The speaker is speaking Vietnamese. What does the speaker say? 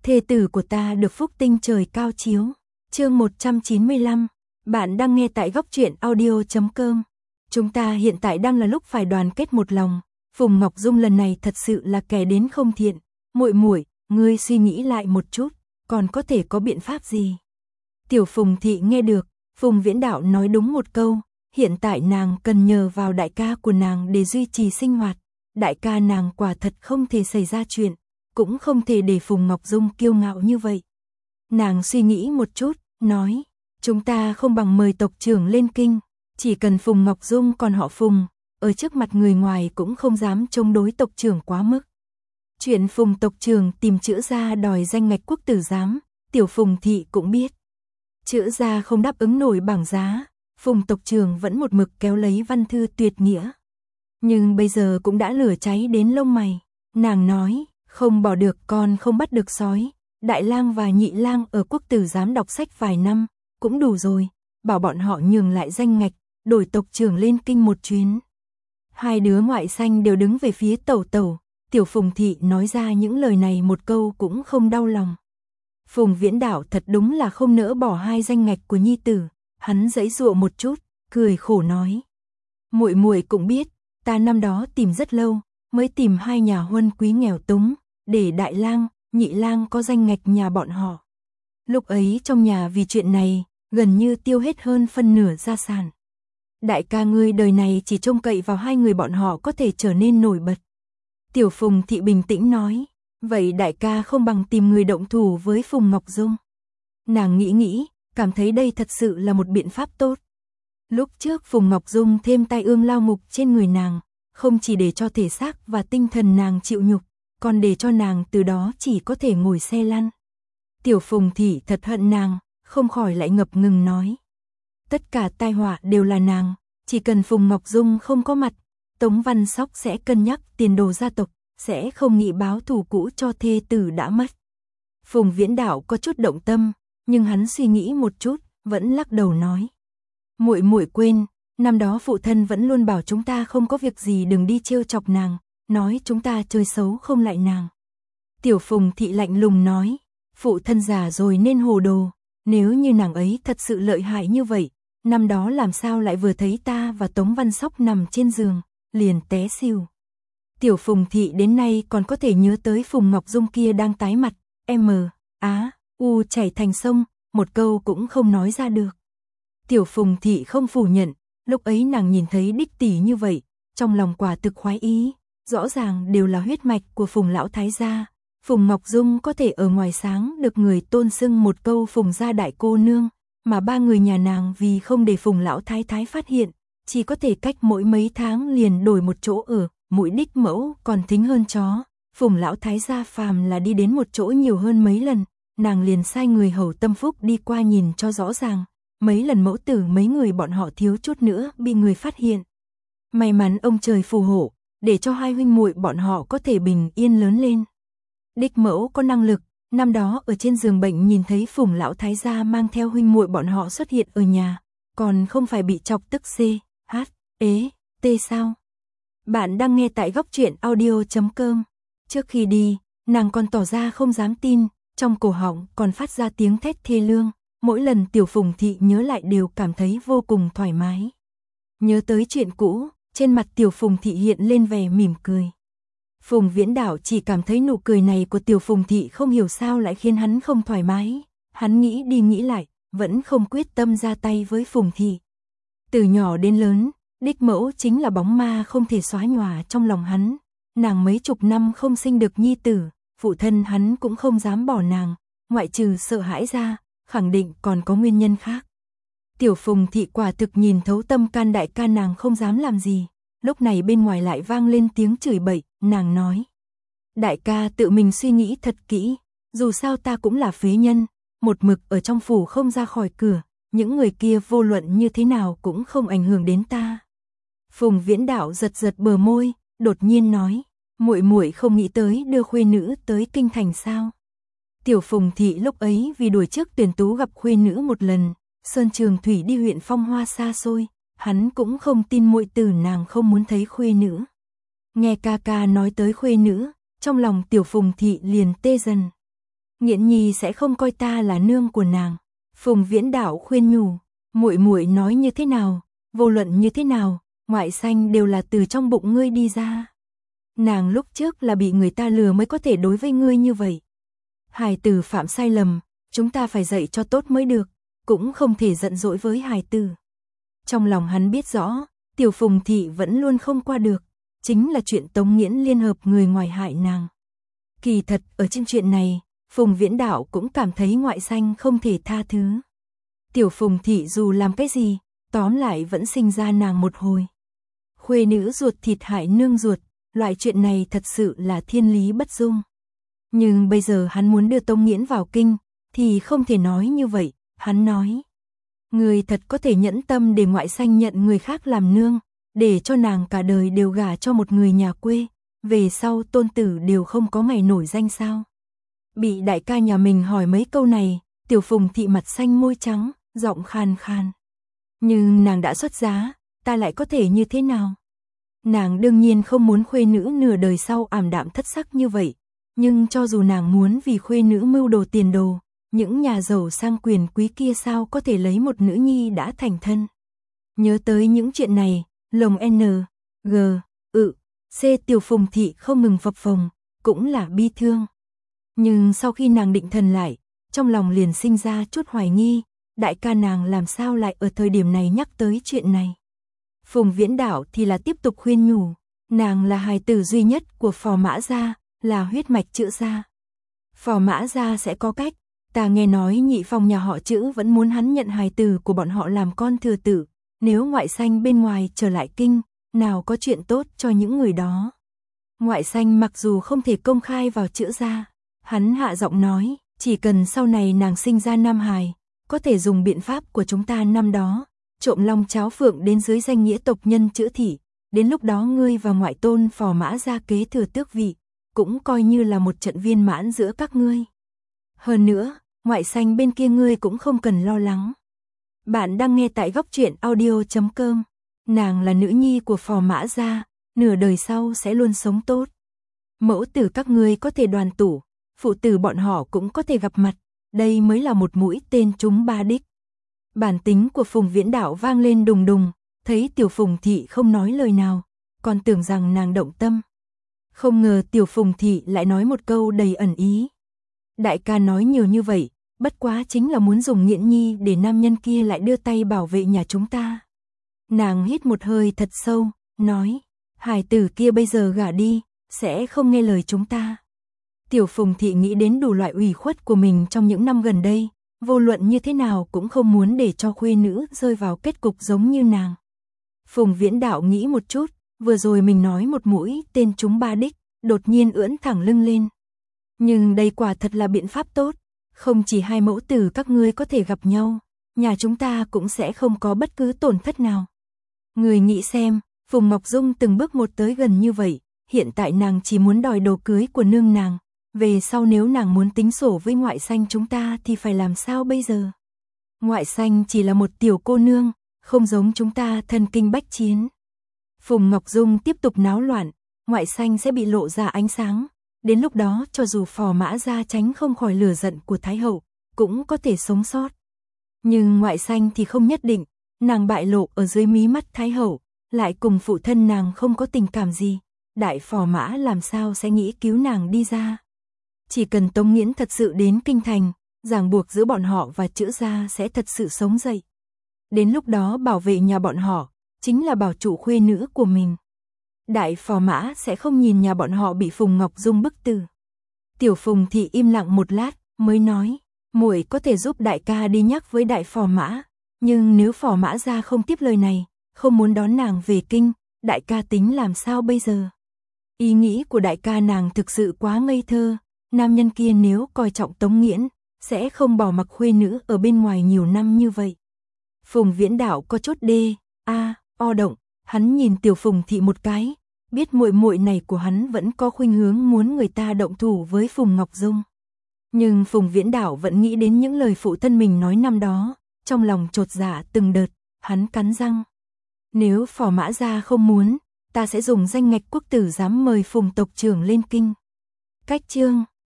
thê tử của ta được phúc tinh trời cao chiếu. Chương 195, bạn đang nghe tại góc truyện audio.com. Chúng ta hiện tại đang là lúc phải đoàn kết một lòng. Phùng Ngọc Dung lần này thật sự là kẻ đến không thiện. Muội muội, ngươi suy nghĩ lại một chút, còn có thể có biện pháp gì? Tiểu Phùng thị nghe được, Phùng Viễn Đạo nói đúng một câu, hiện tại nàng cần nhờ vào đại ca của nàng để duy trì sinh hoạt. Đại ca nàng quả thật không thể xảy ra chuyện, cũng không thể để Phùng Ngọc Dung kiêu ngạo như vậy. Nàng suy nghĩ một chút, nói, chúng ta không bằng mời tộc trưởng lên kinh, chỉ cần Phùng Ngọc Dung còn họ Phùng, ở trước mặt người ngoài cũng không dám chống đối tộc trưởng quá mức. Chuyện Phùng tộc trưởng tìm Chữ gia đòi danh ngạch quốc tử giám, Tiểu Phùng thị cũng biết. Chữ gia không đáp ứng nổi bảng giá, Phùng tộc trưởng vẫn một mực kéo lấy văn thư tuyệt nghĩa. Nhưng bây giờ cũng đã lửa cháy đến lông mày, nàng nói, không bỏ được con không bắt được sói, đại lang và nhị lang ở quốc tử giám đọc sách vài năm, cũng đủ rồi, bảo bọn họ nhường lại danh ngạch, đổi tộc trưởng lên kinh một chuyến. Hai đứa ngoại xanh đều đứng về phía tẩu tẩu, Tiểu Phùng thị nói ra những lời này một câu cũng không đau lòng. Phùng Viễn Đạo thật đúng là không nỡ bỏ hai danh ngạch của nhi tử, hắn giãy giụa một chút, cười khổ nói. Muội muội cũng biết, ta năm đó tìm rất lâu, mới tìm hai nhà huân quý nghèo túng, để đại lang, nhị lang có danh ngạch nhà bọn họ. Lúc ấy trong nhà vì chuyện này, gần như tiêu hết hơn phân nửa gia sản. Đại ca ngươi đời này chỉ trông cậy vào hai người bọn họ có thể trở nên nổi bật. Tiểu Phùng thị bình tĩnh nói, vậy đại ca không bằng tìm người động thủ với Phùng Ngọc Dung. Nàng nghĩ, cảm thấy đây thật sự là một biện pháp tốt. Lúc trước Phùng Ngọc Dung thêm tai ương lao ngục trên người nàng, không chỉ để cho thể xác và tinh thần nàng chịu nhục, còn để cho nàng từ đó chỉ có thể ngồi xe lăn. Tiểu Phùng thị thật hận nàng, không khỏi lại ngập ngừng nói. Tất cả tai họa đều là nàng, chỉ cần Phùng Ngọc Dung không có mặt, Tống Văn Sóc sẽ cân nhắc tiền đồ gia tộc, sẽ không nghĩ báo thù cũ cho thê tử đã mất. Phùng Viễn Đạo có chút động tâm, nhưng hắn suy nghĩ một chút, vẫn lắc đầu nói. Muội muội quên, năm đó phụ thân vẫn luôn bảo chúng ta không có việc gì đừng đi trêu chọc nàng, nói chúng ta chơi xấu không lại nàng. Tiểu Phùng thị lạnh lùng nói, phụ thân già rồi nên hồ đồ, nếu như nàng ấy thật sự lợi hại như vậy, năm đó làm sao lại vừa thấy ta và Tống Văn Sóc nằm trên giường, liền té xỉu. Tiểu Phùng thị đến nay còn có thể nhớ tới Phùng Ngọc Dung kia đang tái mặt, U chảy thành sông, một câu cũng không nói ra được. Tiểu Phùng thị không phủ nhận, lúc ấy nàng nhìn thấy đích tỷ như vậy, trong lòng quả thực khoái ý, rõ ràng đều là huyết mạch của Phùng lão thái gia. Phùng Ngọc Dung có thể ở ngoài sáng được người tôn xưng một câu Phùng gia đại cô nương, mà ba người nhà nàng vì không để Phùng lão thái thái phát hiện, chỉ có thể cách mỗi mấy tháng liền đổi một chỗ ở, mũi đích mẫu còn thính hơn chó. Phùng lão thái gia phàm là đi đến một chỗ nhiều hơn mấy lần, nàng liền sai người hầu tâm phúc đi qua nhìn cho rõ ràng. Mấy lần mẫu tử mấy người bọn họ thiếu chút nữa bị người phát hiện. May mắn ông trời phù hộ, để cho hai huynh muội bọn họ có thể bình yên lớn lên. Đích mẫu có năng lực, năm đó ở trên giường bệnh nhìn thấy Phùng lão thái gia mang theo huynh muội bọn họ xuất hiện ở nhà, còn không phải bị chọc tức CHT sao? Bạn đang nghe tại góc truyện audio.com. Trước khi đi, nàng còn tỏ ra không dám tin, trong cổ họng còn phát ra tiếng thét thê lương. Mỗi lần Tiểu Phùng thị nhớ lại đều cảm thấy vô cùng thoải mái. Nhớ tới chuyện cũ, trên mặt Tiểu Phùng thị hiện lên vẻ mỉm cười. Phùng Viễn Đạo chỉ cảm thấy nụ cười này của Tiểu Phùng thị không hiểu sao lại khiến hắn không thoải mái. Hắn nghĩ đi nghĩ lại, vẫn không quyết tâm ra tay với Phùng thị. Từ nhỏ đến lớn, đích mẫu chính là bóng ma không thể xóa nhòa trong lòng hắn. Nàng mấy chục năm không sinh được nhi tử, phụ thân hắn cũng không dám bỏ nàng, ngoại trừ sợ hãi ra, khẳng định còn có nguyên nhân khác. Tiểu Phùng thị quả thực nhìn thấu tâm can đại ca nàng không dám làm gì. Lúc này bên ngoài lại vang lên tiếng chửi bậy, nàng nói. Đại ca tự mình suy nghĩ thật kỹ, dù sao ta cũng là phế nhân, một mực ở trong phủ không ra khỏi cửa, những người kia vô luận như thế nào cũng không ảnh hưởng đến ta. Phùng Viễn Đạo giật giật bờ môi, đột nhiên nói, muội muội không nghĩ tới đưa khuê nữ tới kinh thành sao? Tiểu Phùng thị lúc ấy vì đuổi trước tuyển tú gặp khuê nữ một lần, Sơn Trường Thủy đi huyện Phong Hoa xa xôi, hắn cũng không tin muội tử nàng không muốn thấy khuê nữ. Nghe ca ca nói tới khuê nữ, trong lòng Tiểu Phùng thị liền tê dần. Nghiễn Nhi sẽ không coi ta là nương của nàng. Phùng Viễn Đạo khuyên nhủ, muội muội nói như thế nào, vô luận như thế nào, ngoại sanh đều là từ trong bụng ngươi đi ra. Nàng lúc trước là bị người ta lừa mới có thể đối với ngươi như vậy. Hài tử phạm sai lầm, chúng ta phải dạy cho tốt mới được, cũng không thể giận dỗi với hài tử. Trong lòng hắn biết rõ, Tiểu Phùng Thị vẫn luôn không qua được, chính là chuyện Tống Nghiễn liên hợp người ngoài hại nàng. Kỳ thật, ở trên chuyện này, Phùng Viễn Đạo cũng cảm thấy ngoại sanh không thể tha thứ. Tiểu Phùng Thị dù làm cái gì, tóm lại vẫn sinh ra nàng một hồi. Khuê nữ ruột thịt hại nương ruột, loại chuyện này thật sự là thiên lý bất dung. Nhưng bây giờ hắn muốn đưa Tống Nghiễn vào kinh, thì không thể nói như vậy, hắn nói. Người thật có thể nhẫn tâm để ngoại sanh nhận người khác làm nương, để cho nàng cả đời đều gả cho một người nhà quê, về sau tôn tử đều không có ngày nổi danh sao. Bị đại ca nhà mình hỏi mấy câu này, Tiểu Phùng Thị mặt xanh môi trắng, giọng khan khan. Nhưng nàng đã xuất giá, ta lại có thể như thế nào? Nàng đương nhiên không muốn khuê nữ nửa đời sau ảm đạm thất sắc như vậy, nhưng cho dù nàng muốn vì khuê nữ mưu đồ tiền đồ, những nhà giàu sang quyền quý kia sao có thể lấy một nữ nhi đã thành thân. Nhớ tới những chuyện này, lồng N, G, C Tiểu Phùng Thị không ngừng phập phồng, cũng là bi thương. Nhưng sau khi nàng định thần lại, trong lòng liền sinh ra chút hoài nghi, đại ca nàng làm sao lại ở thời điểm này nhắc tới chuyện này. Phùng Viễn Đạo thì là tiếp tục khuyên nhủ, nàng là hài tử duy nhất của Phò Mã gia, là huyết mạch Chữ gia. Phò Mã gia sẽ có cách, ta nghe nói nhị phòng nhà họ Chữ vẫn muốn hắn nhận hài tử của bọn họ làm con thừa tử, nếu ngoại sanh bên ngoài trở lại kinh, nào có chuyện tốt cho những người đó. Ngoại sanh mặc dù không thể công khai vào Chữ gia, hắn hạ giọng nói, chỉ cần sau này nàng sinh ra nam hài, có thể dùng biện pháp của chúng ta năm đó, trộm long cháo phượng đến dưới danh nghĩa tộc nhân Chữ thị, đến lúc đó ngươi và ngoại tôn Phò Mã gia kế thừa tước vị, cũng coi như là một trận viên mãn giữa các ngươi. Hơn nữa, ngoại sanh bên kia ngươi cũng không cần lo lắng. Bạn đang nghe tại góc truyện audio.com. Nàng là nữ nhi của Phò Mã gia, nửa đời sau sẽ luôn sống tốt. Mẫu tử các ngươi có thể đoàn tụ, phụ tử bọn họ cũng có thể gặp mặt, đây mới là một mũi tên trúng ba đích. Bản tính của Phùng Viễn Đạo vang lên đùng đùng, thấy Tiểu Phùng Thị không nói lời nào, còn tưởng rằng nàng động tâm. Không ngờ Tiểu Phùng Thị lại nói một câu đầy ẩn ý. Đại ca nói nhiều như vậy, bất quá chính là muốn dùng Nghiễn Nhi để nam nhân kia lại đưa tay bảo vệ nhà chúng ta. Nàng hít một hơi thật sâu, nói, hài tử kia bây giờ gả đi, sẽ không nghe lời chúng ta. Tiểu Phùng Thị nghĩ đến đủ loại ủy khuất của mình trong những năm gần đây, vô luận như thế nào cũng không muốn để cho khuê nữ rơi vào kết cục giống như nàng. Phùng Viễn Đạo nghĩ một chút, vừa rồi mình nói một mũi tên trúng ba đích, đột nhiên ưỡn thẳng lưng lên. Nhưng đây quả thật là biện pháp tốt, không chỉ hai mẫu tử các ngươi có thể gặp nhau, nhà chúng ta cũng sẽ không có bất cứ tổn thất nào. Người nghĩ xem, Phùng Ngọc Dung từng bước một tới gần như vậy, hiện tại nàng chỉ muốn đòi đồ cưới của nương nàng, về sau nếu nàng muốn tính sổ với ngoại sanh chúng ta thì phải làm sao bây giờ? Ngoại sanh chỉ là một tiểu cô nương, không giống chúng ta thân kinh bách chiến. Phùng Ngọc Dung tiếp tục náo loạn, ngoại sanh sẽ bị lộ ra ánh sáng, đến lúc đó cho dù Phò Mã gia tránh không khỏi lửa giận của Thái hậu, cũng có thể sống sót. Nhưng ngoại sanh thì không nhất định, nàng bại lộ ở dưới mí mắt Thái hậu, lại cùng phụ thân nàng không có tình cảm gì, đại Phò Mã làm sao sẽ nghĩ cứu nàng đi ra. Chỉ cần Tống Nghiễn thật sự đến kinh thành, ràng buộc giữa bọn họ và Chữ gia sẽ thật sự sống dậy. Đến lúc đó bảo vệ nhà bọn họ, chính là bảo trụ khuê nữ của mình. Đại Phò Mã sẽ không nhìn nhà bọn họ bị Phùng Ngọc Dung bức tử. Tiểu Phùng Thị im lặng một lát, mới nói, muội có thể giúp đại ca đi nhắc với đại Phò Mã, nhưng nếu Phò Mã gia không tiếp lời này, không muốn đón nàng về kinh, đại ca tính làm sao bây giờ? Ý nghĩ của đại ca nàng thực sự quá ngây thơ, nam nhân kia nếu coi trọng Tống Nghiễn, sẽ không bỏ mặc khuê nữ ở bên ngoài nhiều năm như vậy. Phùng Viễn Đạo có chút o động, hắn nhìn Tiểu Phùng Thị một cái, biết muội muội này của hắn vẫn có khuynh hướng muốn người ta động thủ với Phùng Ngọc Dung. Nhưng Phùng Viễn Đạo vẫn nghĩ đến những lời phụ thân mình nói năm đó, trong lòng chột dạ từng đợt, hắn cắn răng. Nếu Phò Mã gia không muốn, ta sẽ dùng danh ngạch quốc tử giám mời Phùng tộc trưởng lên kinh. Cách chương